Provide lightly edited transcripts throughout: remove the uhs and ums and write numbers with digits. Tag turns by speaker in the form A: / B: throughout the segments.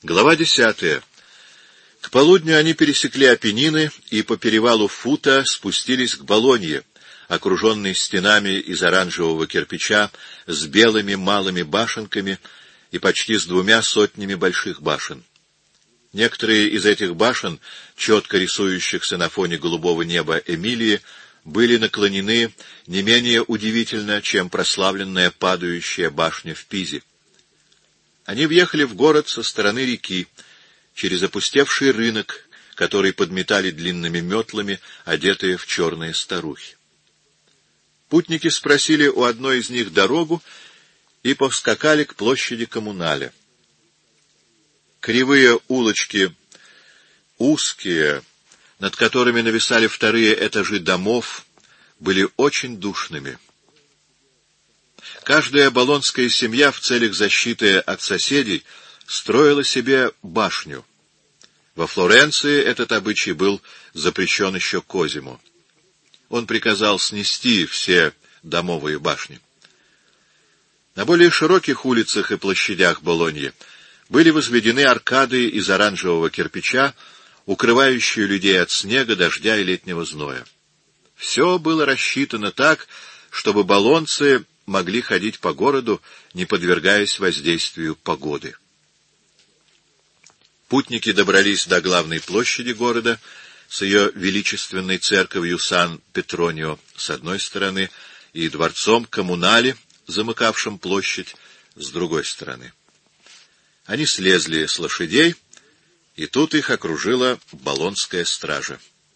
A: Глава 10. К полудню они пересекли Апеннины и по перевалу Фута спустились к Болонье, окруженной стенами из оранжевого кирпича с белыми малыми башенками и почти с 2 сотнями больших башен. Некоторые из этих башен, четко рисующихся на фоне голубого неба Эмилии, были наклонены не менее удивительно, чем прославленная падающая башня в Пизе. Они въехали в город со стороны реки, через опустевший рынок, который подметали длинными метлами, одетые в черные старухи. Путники спросили у одной из них дорогу и повскакали к площади Коммуналя. Кривые улочки, узкие, над которыми нависали вторые этажи домов, были очень душными. Каждая болонская семья в целях защиты от соседей строила себе башню. Во Флоренции этот обычай был запрещен еще Козимо. Он приказал снести все домовые башни. На более широких улицах и площадях Болоньи были возведены аркады из оранжевого кирпича, укрывающие людей от снега, дождя и летнего зноя. Все было рассчитано так, чтобы болонцы могли ходить по городу, не подвергаясь воздействию погоды. Путники добрались до главной площади города с ее величественной церковью Сан-Петронио с одной стороны и дворцом Коммунале, замыкавшим площадь, с другой стороны. Они слезли с лошадей, и тут их окружила болонская стража.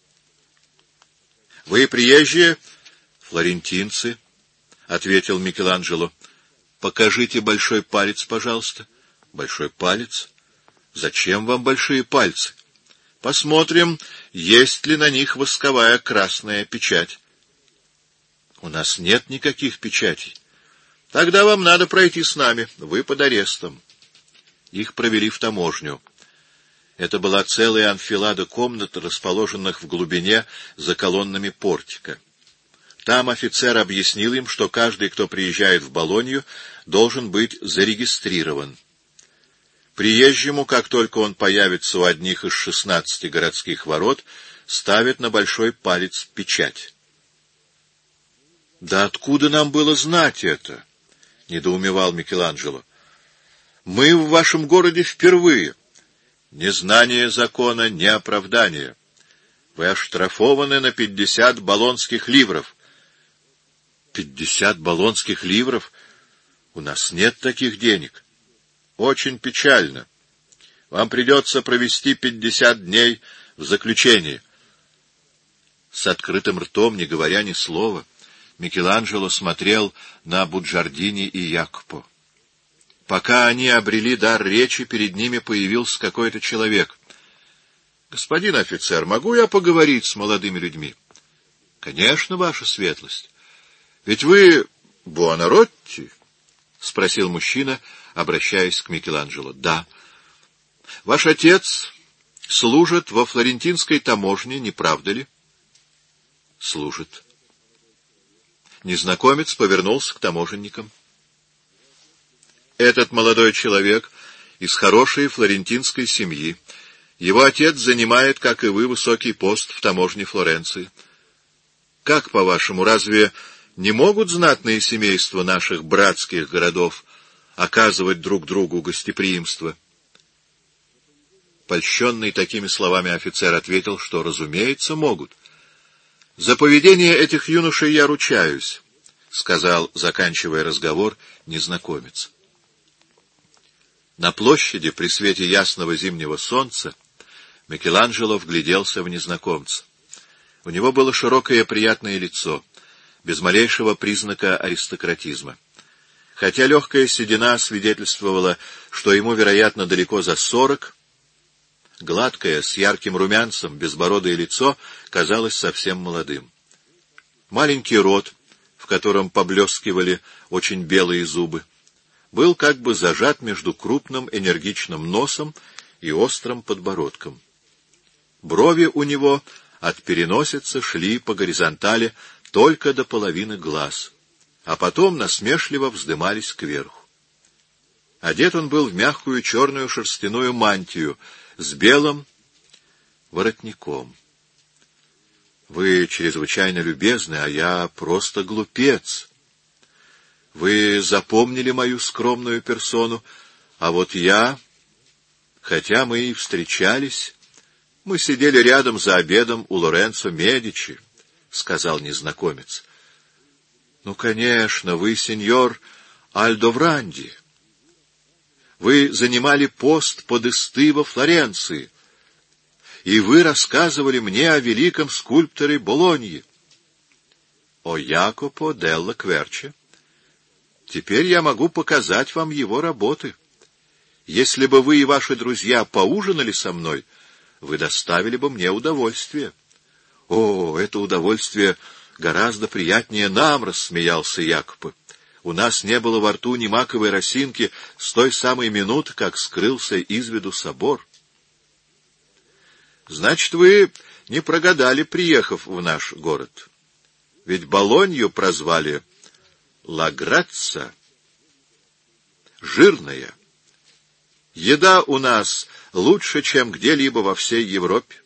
A: — Вы приезжие? — Флорентинцы, — ответил Микеланджело. — Покажите большой палец, пожалуйста. — Большой палец? Зачем вам большие пальцы? — Посмотрим, есть ли на них восковая красная печать. — У нас нет никаких печатей. — Тогда вам надо пройти с нами, вы под арестом. Их провели в таможню. Это была целая анфилада комнат, расположенных в глубине за колоннами портика. Там офицер объяснил им, что каждый, кто приезжает в Болонью, должен быть зарегистрирован. Приезжему, как только он появится у одних из 16 городских ворот, ставят на большой палец печать. — Да откуда нам было знать это? — недоумевал Микеланджело. — Мы в вашем городе впервые. Незнание закона не оправдание. Вы оштрафованы на 50 болонских ливров. 50 болонских ливров? У нас нет таких денег. Очень печально. Вам придется провести 50 дней в заключении. С открытым ртом, не говоря ни слова, Микеланджело смотрел на Буджардини и Якопо. Пока они обрели дар речи, перед ними появился какой-то человек. — Господин офицер, могу я поговорить с молодыми людьми? — Конечно, ваша светлость. — Ведь вы Буонаротти? — спросил мужчина, обращаясь к Микеланджело. — Да. — Ваш отец служит во флорентинской таможне, не правда ли? — Служит. Незнакомец повернулся к таможенникам. Этот молодой человек из хорошей флорентинской семьи. Его отец занимает, как и вы, высокий пост в таможне Флоренции. Как, по-вашему, разве не могут знатные семейства наших братских городов оказывать друг другу гостеприимство? Польщенный такими словами офицер ответил, что, разумеется, могут. — За поведение этих юношей я ручаюсь, — сказал, заканчивая разговор, незнакомец. На площади при свете ясного зимнего солнца Микеланджело вгляделся в незнакомца. У него было широкое приятное лицо, без малейшего признака аристократизма. Хотя легкая седина свидетельствовала, что ему, вероятно, далеко за 40, гладкое, с ярким румянцем, безбородое лицо казалось совсем молодым. Маленький рот, в котором поблескивали очень белые зубы, был как бы зажат между крупным энергичным носом и острым подбородком. Брови у него от переносицы шли по горизонтали только до половины глаз, а потом насмешливо вздымались кверху. Одет он был в мягкую черную шерстяную мантию с белым воротником. Вы чрезвычайно любезны, а я просто глупец. Вы запомнили мою скромную персону, а вот я, хотя мы и встречались, мы сидели рядом за обедом у Лоренцо Медичи, — сказал незнакомец. — Ну, конечно, вы сеньор Альдовранди. Вы занимали пост подесты во Флоренции, и вы рассказывали мне о великом скульпторе Болоньи, о Якопо делла Кверче. Теперь я могу показать вам его работы. Если бы вы и ваши друзья поужинали со мной, вы доставили бы мне удовольствие. — О, это удовольствие гораздо приятнее нам, — рассмеялся Якопо. У нас не было во рту ни маковой росинки с той самой минуты, как скрылся из виду собор. — Значит, вы не прогадали, приехав в наш город. Ведь Болонью прозвали «Ла Грация» — жирная. Еда у нас лучше, чем где-либо во всей Европе.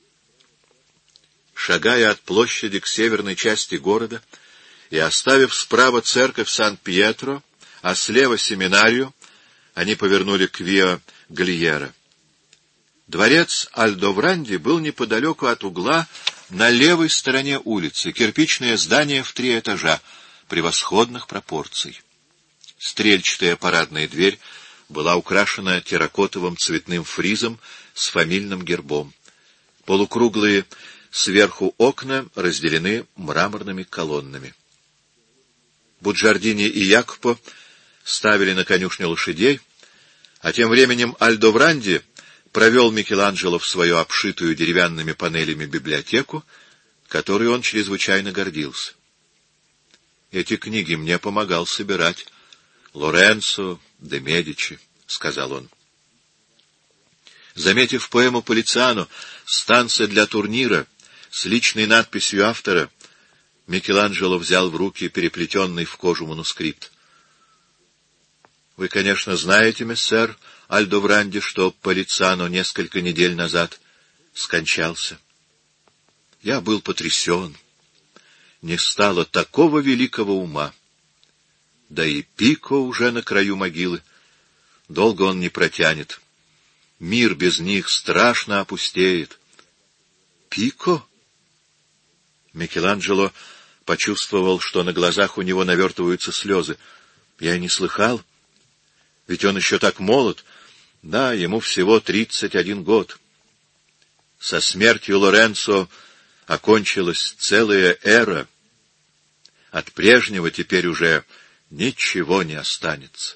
A: Шагая от площади к северной части города и оставив справа церковь Сан-Пьетро, а слева семинарию, они повернули к Виа Глиера. Дворец Альдовранди был неподалеку от угла на левой стороне улицы, кирпичное здание в 3 этажа, превосходных пропорций. Стрельчатая парадная дверь была украшена терракотовым цветным фризом с фамильным гербом. Полукруглые сверху окна разделены мраморными колоннами. Буджардини и Якопо ставили на конюшню лошадей, а тем временем Альдовранди провел Микеланджело в свою обшитую деревянными панелями библиотеку, которой он чрезвычайно гордился. «Эти книги мне помогал собирать Лоренцо де Медичи», — сказал он. Заметив поэму Полициано «Станция для турнира» с личной надписью автора, Микеланджело взял в руки переплетенный в кожу манускрипт. «Вы, конечно, знаете, мессер Альдовранди, что Полициано несколько недель назад скончался. Я был потрясен. Не стало такого великого ума. Да и Пико уже на краю могилы. Долго он не протянет. Мир без них страшно опустеет». «Пико?» Микеланджело почувствовал, что на глазах у него навертываются слезы. «Я и не слыхал. Ведь он еще так молод. Да, ему всего 31 год. Со смертью Лоренцо окончилась целая эра. От прежнего теперь уже ничего не останется».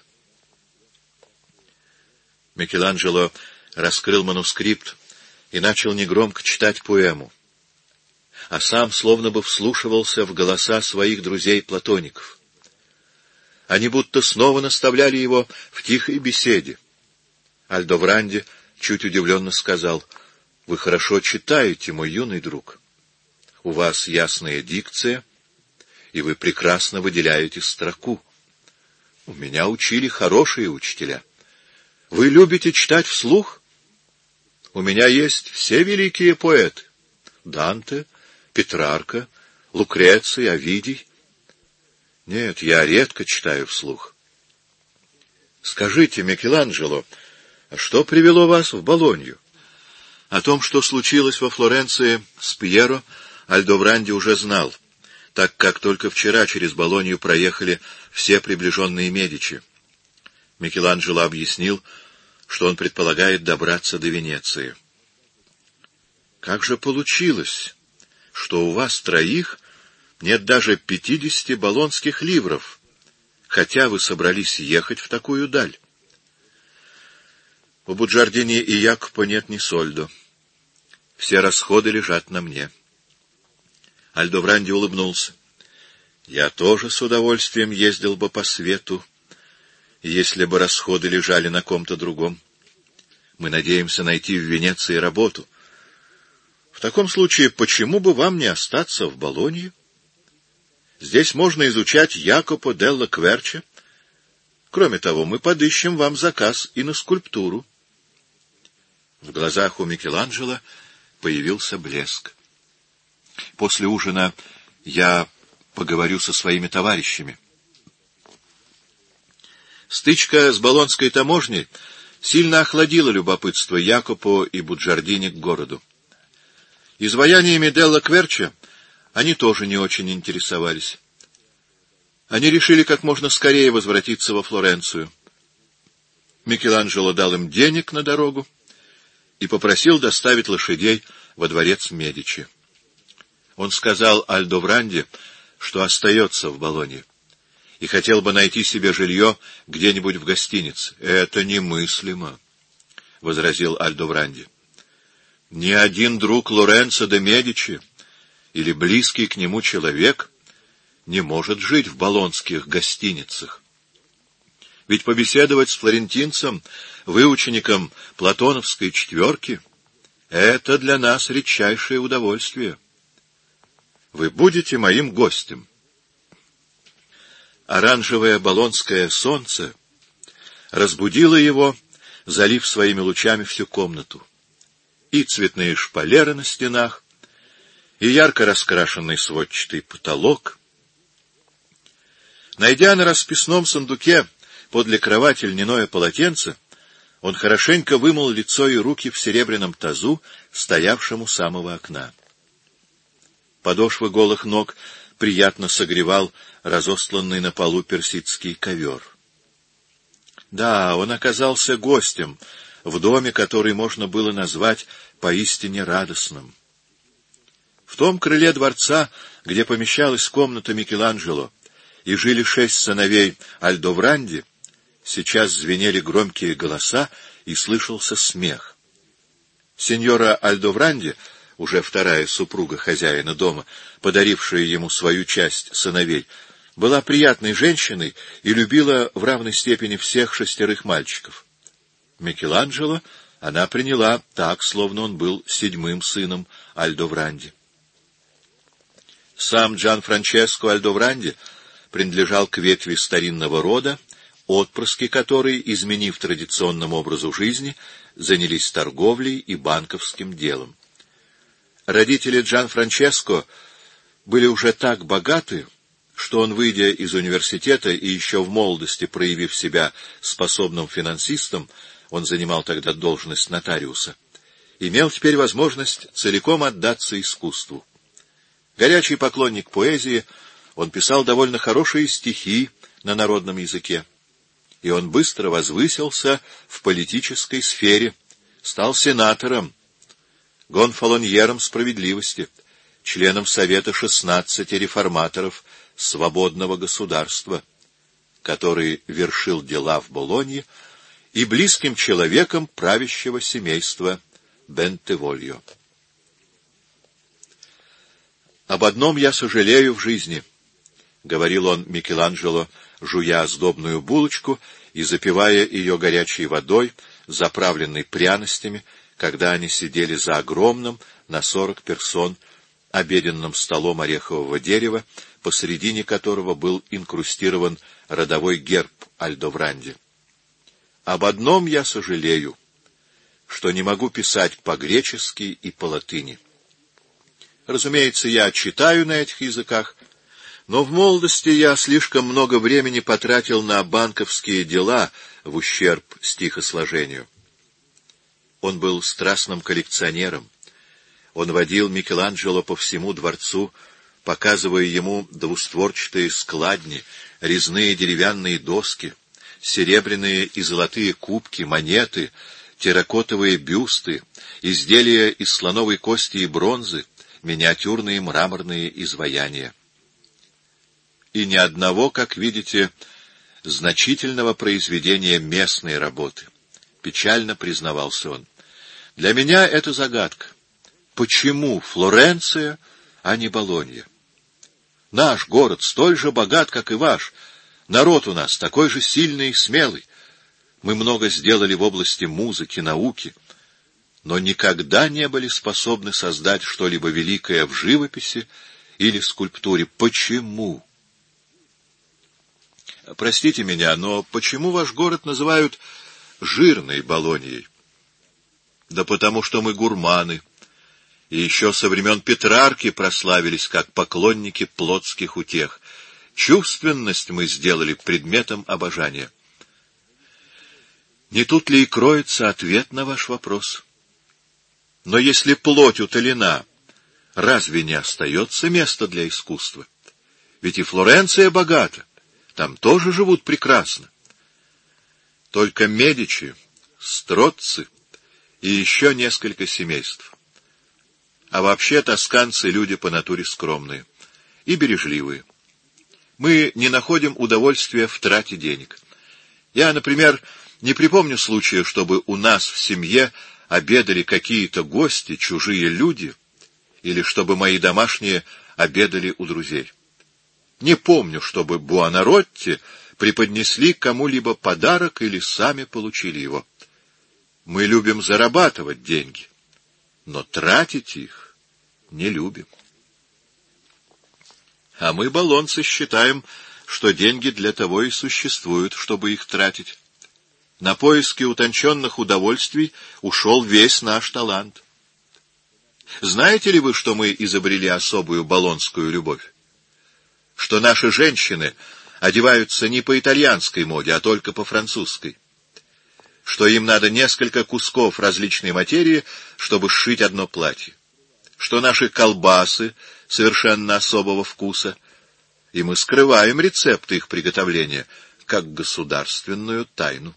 A: Микеланджело раскрыл манускрипт и начал негромко читать поэму, а сам словно бы вслушивался в голоса своих друзей-платоников. Они будто снова наставляли его в тихой беседе. Альдовранди чуть удивленно сказал: «Вы хорошо читаете, мой юный друг. У вас ясная дикция, и вы прекрасно выделяете строку. У меня учили хорошие учителя. Вы любите читать вслух? У меня есть все великие поэты: Данте, Петрарка, Лукреций, Овидий. Нет, я редко читаю вслух. Скажите, Микеланджело, а что привело вас в Болонью?» О том, что случилось во Флоренции с Пьеро, Альдовранди уже знал, так как только вчера через Болонью проехали все приближенные Медичи. Микеланджело объяснил, что он предполагает добраться до Венеции. «Как же получилось, что у вас троих нет даже 50 болонских ливров, хотя вы собрались ехать в такую даль?» «У Буджардини и Якопо нет ни сольдо. Все расходы лежат на мне». Альдовранди улыбнулся. «Я тоже с удовольствием ездил бы по свету, если бы расходы лежали на ком-то другом. Мы надеемся найти в Венеции работу. В таком случае, почему бы вам не остаться в Болонье? Здесь можно изучать Якопо делла Кверче, Кроме того, мы подыщем вам заказ и на скульптуру. В глазах у Микеланджело появился блеск. После ужина я поговорю со своими товарищами. Стычка с Болонской таможней сильно охладила любопытство Якопо и Буджардини к городу. Изваяниями Делла Кверча они тоже не очень интересовались. Они решили как можно скорее возвратиться во Флоренцию. Микеланджело дал им денег на дорогу и попросил доставить лошадей во дворец Медичи. Он сказал Альдовранди, что остается в Болонье, и хотел бы найти себе жилье где-нибудь в гостинице. — Это немыслимо, — возразил Альдовранди. — Ни один друг Лоренцо де Медичи или близкий к нему человек не может жить в болонских гостиницах. Ведь побеседовать с флорентинцем, выучеником платоновской четверки, — это для нас редчайшее удовольствие. Вы будете моим гостем. Оранжевое болонское солнце разбудило его, залив своими лучами всю комнату. И цветные шпалеры на стенах, и ярко раскрашенный сводчатый потолок. Найдя на расписном сундуке подле кровати льняное полотенце, он хорошенько вымыл лицо и руки в серебряном тазу, стоявшем у самого окна. Подошвы голых ног приятно согревал разостланный на полу персидский ковер. Да, он оказался гостем в доме, который можно было назвать поистине радостным. В том крыле дворца, где помещалась комната Микеланджело, и жили 6 сыновей Альдовранди, сейчас звенели громкие голоса и слышался смех. Сеньора Альдовранди, уже вторая супруга хозяина дома, подарившая ему свою часть сыновей, была приятной женщиной и любила в равной степени всех 6 мальчиков. Микеланджело она приняла так, словно он был 7-м сыном Альдовранди. Сам Джанфранческо Альдовранди принадлежал к ветви старинного рода, отпрыски которой, изменив традиционному образу жизни, занялись торговлей и банковским делом. Родители Джанфранческо были уже так богаты, что он, выйдя из университета и еще в молодости проявив себя способным финансистом, он занимал тогда должность нотариуса, имел теперь возможность целиком отдаться искусству. Горячий поклонник поэзии, он писал довольно хорошие стихи на народном языке, и он быстро возвысился в политической сфере, стал сенатором, гонфалоньером справедливости, членом Совета 16 реформаторов свободного государства, который вершил дела в Болонье, и близким человеком правящего семейства Бентевольо. «Об одном я сожалею в жизни», — говорил он Микеланджело, жуя сдобную булочку и запивая ее горячей водой, заправленной пряностями, когда они сидели за огромным на 40 персон обеденным столом орехового дерева, посредине которого был инкрустирован родовой герб Альдовранди. «Об одном я сожалею, что не могу писать по-гречески и по-латыни. Разумеется, я читаю на этих языках, но в молодости я слишком много времени потратил на банковские дела в ущерб стихосложению». Он был страстным коллекционером. Он водил Микеланджело по всему дворцу, показывая ему двустворчатые складни, резные деревянные доски, серебряные и золотые кубки, монеты, терракотовые бюсты, изделия из слоновой кости и бронзы, миниатюрные мраморные изваяния. И ни одного, как видите, значительного произведения местной работы. Печально признавался он. Для меня это загадка. Почему Флоренция, а не Болонья? Наш город столь же богат, как и ваш. Народ у нас такой же сильный и смелый. Мы много сделали в области музыки, науки, но никогда не были способны создать что-либо великое в живописи или скульптуре. Почему? Простите меня, но почему ваш город называют жирной Болоньей? Да потому что мы гурманы, и еще со времен Петрарки прославились как поклонники плотских утех. Чувственность мы сделали предметом обожания. Не тут ли и кроется ответ на ваш вопрос? Но если плоть утолена, разве не остается места для искусства? Ведь и Флоренция богата, там тоже живут прекрасно. Только Медичи, Строцци и еще несколько семейств. А вообще тосканцы люди по натуре скромные и бережливые. Мы не находим удовольствия в трате денег. Я, например, не припомню случая, чтобы у нас в семье обедали какие-то гости, чужие люди, или чтобы мои домашние обедали у друзей. Не помню, чтобы Буонаротти преподнесли кому-либо подарок или сами получили его. Мы любим зарабатывать деньги, но тратить их не любим. А мы, болонцы, считаем, что деньги для того и существуют, чтобы их тратить. На поиски утонченных удовольствий ушел весь наш талант. Знаете ли вы, что мы изобрели особую болонскую любовь? Что наши женщины одеваются не по итальянской моде, а только по французской. Что им надо несколько кусков различной материи, чтобы сшить одно платье. Что наши колбасы совершенно особого вкуса, и мы скрываем рецепты их приготовления как государственную тайну.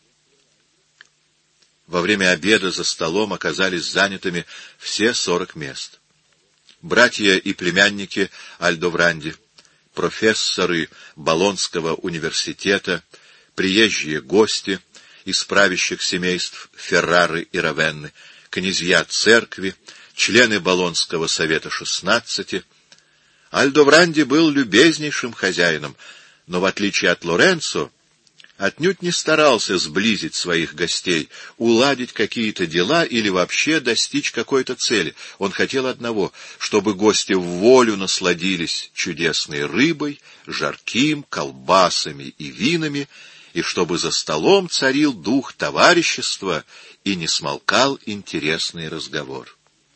A: Во время обеда за столом оказались занятыми все 40 мест. Братья и племянники Альдовранди, профессоры Болонского университета, приезжие гости из правящих семейств Феррары и Равенны, князья церкви, члены Болонского совета 16. Альдовранди был любезнейшим хозяином, но, в отличие от Лоренцо, отнюдь не старался сблизить своих гостей, уладить какие-то дела или вообще достичь какой-то цели. Он хотел одного, чтобы гости в волю насладились чудесной рыбой, жарким, колбасами и винами, и чтобы за столом царил дух товарищества и не смолкал интересный разговор.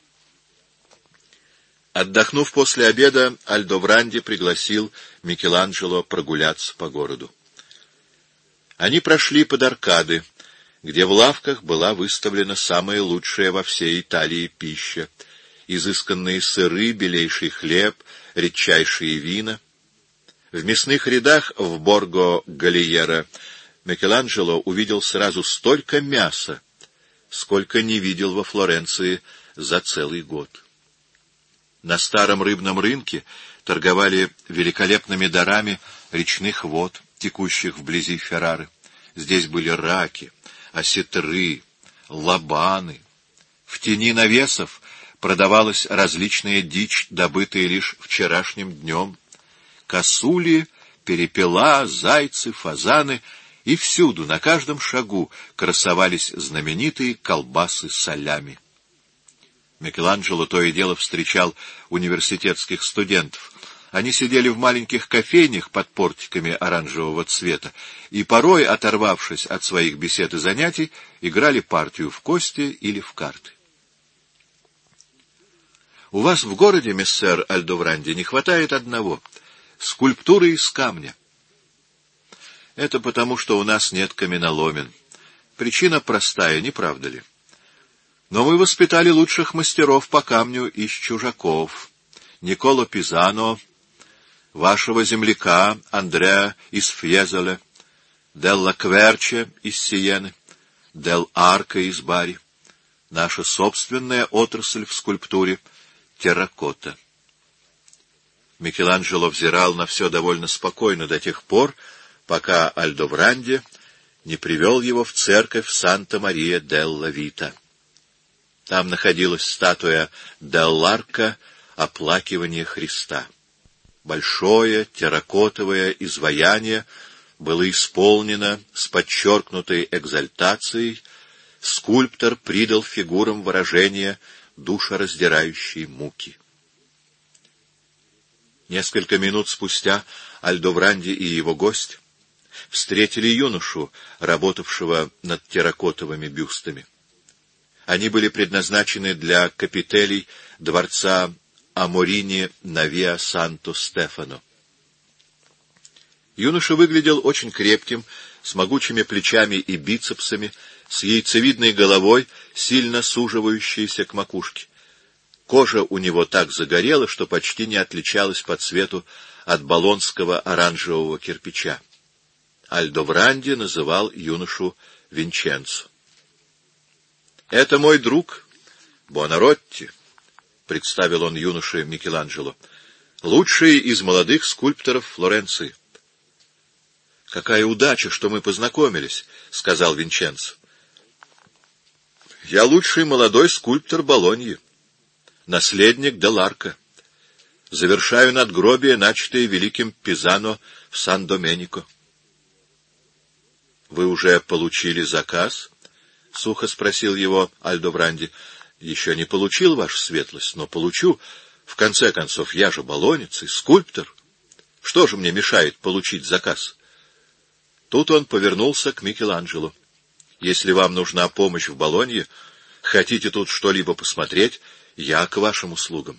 A: Отдохнув после обеда, Альдовранди пригласил Микеланджело прогуляться по городу. Они прошли под аркады, где в лавках была выставлена самая лучшая во всей Италии пища, изысканные сыры, белейший хлеб, редчайшие вина. В мясных рядах в Борго-Галиера Микеланджело увидел сразу столько мяса, сколько не видел во Флоренции за целый год. На старом рыбном рынке торговали великолепными дарами речных вод, текущих вблизи Феррары. Здесь были раки, осетры, лобаны. В тени навесов продавалась различная дичь, добытая лишь вчерашним днем. Косули, перепела, зайцы, фазаны, и всюду, на каждом шагу, красовались знаменитые колбасы солями. Микеланджело то и дело встречал университетских студентов. Они сидели в маленьких кофейнях под портиками оранжевого цвета и, порой, оторвавшись от своих бесед и занятий, играли партию в кости или в карты. У вас в городе, мессер Альдовранди, не хватает одного — скульптуры из камня. Это потому, что у нас нет каменоломен. Причина простая, не правда ли? Но мы воспитали лучших мастеров по камню из чужаков. Николо Пизано, вашего земляка Андреа из Фьезоля, Делла Кверче из Сиены, Дел Арка из Бари. Наша собственная отрасль в скульптуре — терракота. Микеланджело взирал на все довольно спокойно до тех пор, пока Альдовранди не привел его в церковь Санта-Мария-делла-Вита. Там находилась статуя Делларка «Оплакивание Христа». Большое терракотовое изваяние было исполнено с подчеркнутой экзальтацией, скульптор придал фигурам выражение душераздирающей муки. Несколько минут спустя Альдовранди и его гость встретили юношу, работавшего над терракотовыми бюстами. Они были предназначены для капителей дворца Аморини на Виа Санто-Стефано. Юноша выглядел очень крепким, с могучими плечами и бицепсами, с яйцевидной головой, сильно суживающейся к макушке. Кожа у него так загорела, что почти не отличалась по цвету от болонского оранжевого кирпича. Альдовранди называл юношу Винченцо. — Это мой друг Буонаротти, — представил он юноше Микеланджело, — лучший из молодых скульпторов Флоренции. — Какая удача, что мы познакомились, — сказал Винченцо. — Я лучший молодой скульптор Болоньи, наследник Деларко. Завершаю надгробие, начатое великим Пизано в Сан-Доменико. — Вы уже получили заказ? — сухо спросил его Альдовранди. — Еще не получил, ваша светлость, но получу. В конце концов, я же болонец и скульптор. Что же мне мешает получить заказ? Тут он повернулся к Микеланджело. — Если вам нужна помощь в Болонье, хотите тут что-либо посмотреть, я к вашим услугам.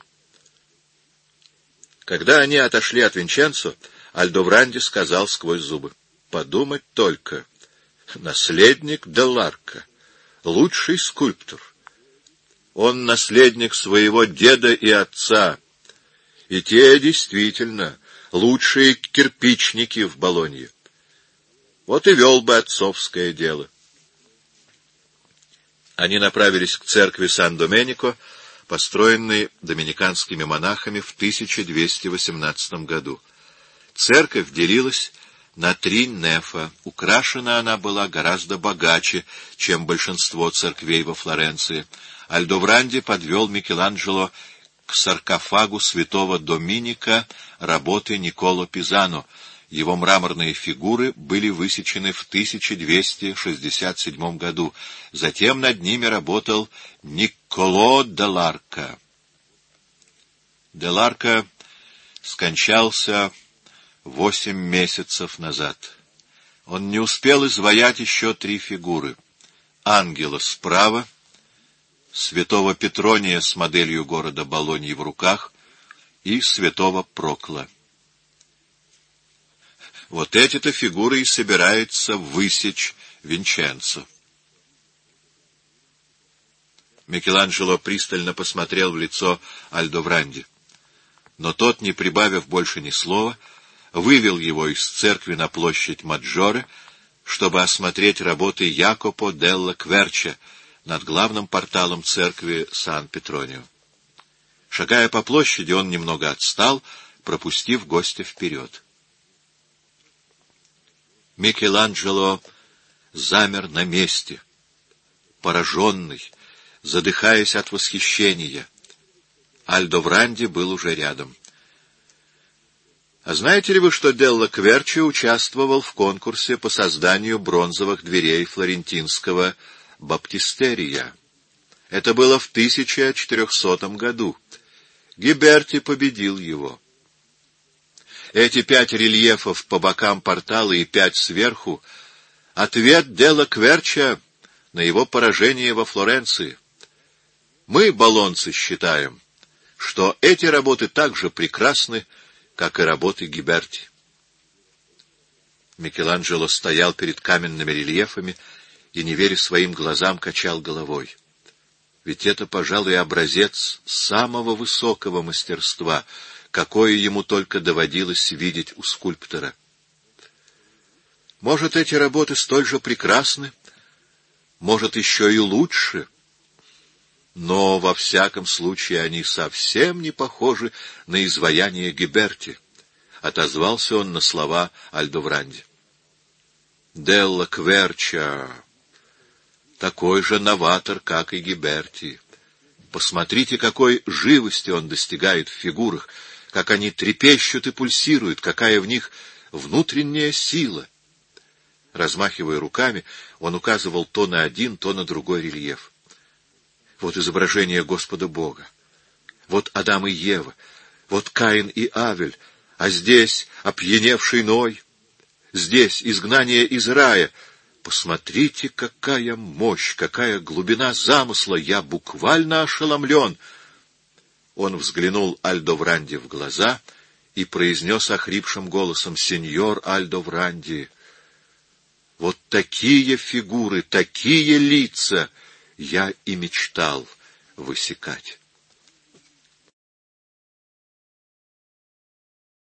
A: Когда они отошли от Винченцо, Альдовранди сказал сквозь зубы: — Подумать только, наследник Деларко, лучший скульптор. Он наследник своего деда и отца, и те действительно лучшие кирпичники в Болонье. Вот и вел бы отцовское дело. Они направились к церкви Сан-Доменико, построенной доминиканскими монахами в 1218 году. Церковь делилась на 3 нефа. Украшена она была гораздо богаче, чем большинство церквей во Флоренции. Альдовранди подвел Микеланджело к саркофагу святого Доминика работы Никколо Пизано. Его мраморные фигуры были высечены в 1267 году. Затем над ними работал Никколо Деларко. Деларко скончался 8 месяцев назад. Он не успел изваять еще 3 фигуры. Ангела справа, святого Петрония с моделью города Болоньи в руках и святого Прокла. Вот эти-то фигуры и собирается высечь Винченцо. Микеланджело пристально посмотрел в лицо Альдовранди. Но тот, не прибавив больше ни слова, вывел его из церкви на площадь Маджоре, чтобы осмотреть работы Якопо делла Кверча над главным порталом церкви Сан-Петронио. Шагая по площади, он немного отстал, пропустив гостя вперед. Микеланджело замер на месте, пораженный, задыхаясь от восхищения. Альдовранди был уже рядом. — А знаете ли вы, что Делла Кверчи участвовал в конкурсе по созданию бронзовых дверей флорентинского баптистерия? Это было в 1400 году. Гиберти победил его. Эти 5 рельефов по бокам портала и 5 сверху — ответ Делла Кверча на его поражение во Флоренции. Мы, болонцы, считаем, что эти работы так же прекрасны, как и работы Гиберти. Микеланджело стоял перед каменными рельефами и, не веря своим глазам, качал головой. Ведь это, пожалуй, образец самого высокого мастерства, какое ему только доводилось видеть у скульптора. Может, эти работы столь же прекрасны, может, еще и лучше, но, во всяком случае, они совсем не похожи на изваяние Гиберти, — отозвался он на слова Альдовранди. Делла Кверча такой же новатор, как и Гиберти. Посмотрите, какой живости он достигает в фигурах, как они трепещут и пульсируют, какая в них внутренняя сила. Размахивая руками, он указывал то на один, то на другой рельеф. Вот изображение Господа Бога, вот Адам и Ева, вот Каин и Авель, а здесь опьяневший Ной. здесь изгнание из рая. Посмотрите, какая мощь, какая глубина замысла! Я буквально ошеломлен!» Он взглянул Альдовранди в глаза и произнес охрипшим голосом: «Сеньор Альдовранди, вот такие фигуры, такие лица я и мечтал высекать».